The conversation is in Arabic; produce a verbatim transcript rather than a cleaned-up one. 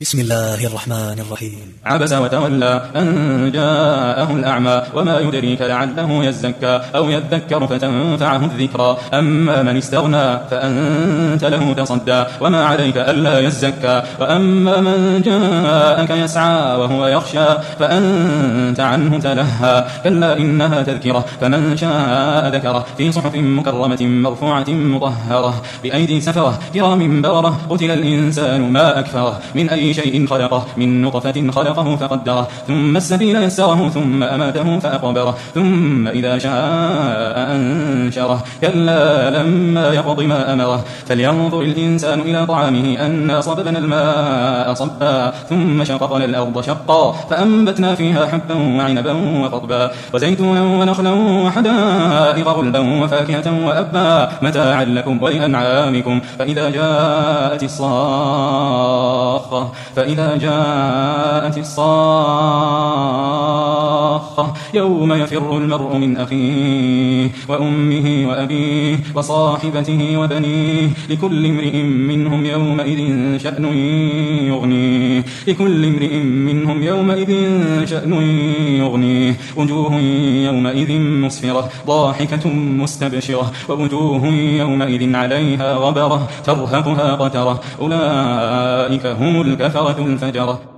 بسم الله الرحمن الرحيم. عبس وتولى أن جاءه الأعمى وما يدريك لعله يزكى أو يذكر فتنفعه الذكرى أما من استغنى فأنت له تصدى وما عليك ألا يزكى وأما من جاءك يسعى وهو يخشى فأنت عنه تلهى كلا إنها تذكرة فمن شاء ذكره في صحف مكرمة مرفوعة مطهرة بأيدي سفرة كرام بررة قتل الإنسان ما أكفره من أي شيء خلقه من نطفة خلقه فقدره ثم السبيل يسره ثم أماته فأقبره ثم إذا شاء أنشره كلا لما يقض ما أمره فلينظر الإنسان إلى طعامه أنا صببنا الماء صبا ثم شققنا الأرض شقا فأنبتنا فيها حبا وعنبا وقضبا وزيتونا ونخلا وحدائق غلبا وفاكهة وأبا متاعا لكم ولأنعامكم فإذا جاءت الصاخة فإذا جاءت الصاخة يوم يفر المرء من أخيه وأمه وأبيه وصاحبته وبنيه لكل امرئ منهم يومئذ شأن يغنيه لكل امرئ منهم يومئذ شأن يغنيه وجوه يومئذ مسفرة ضاحكة مستبشرة ووجوه يومئذ عليها غبرة ترهقها قترة أولئك هم الكفرة الفجرة.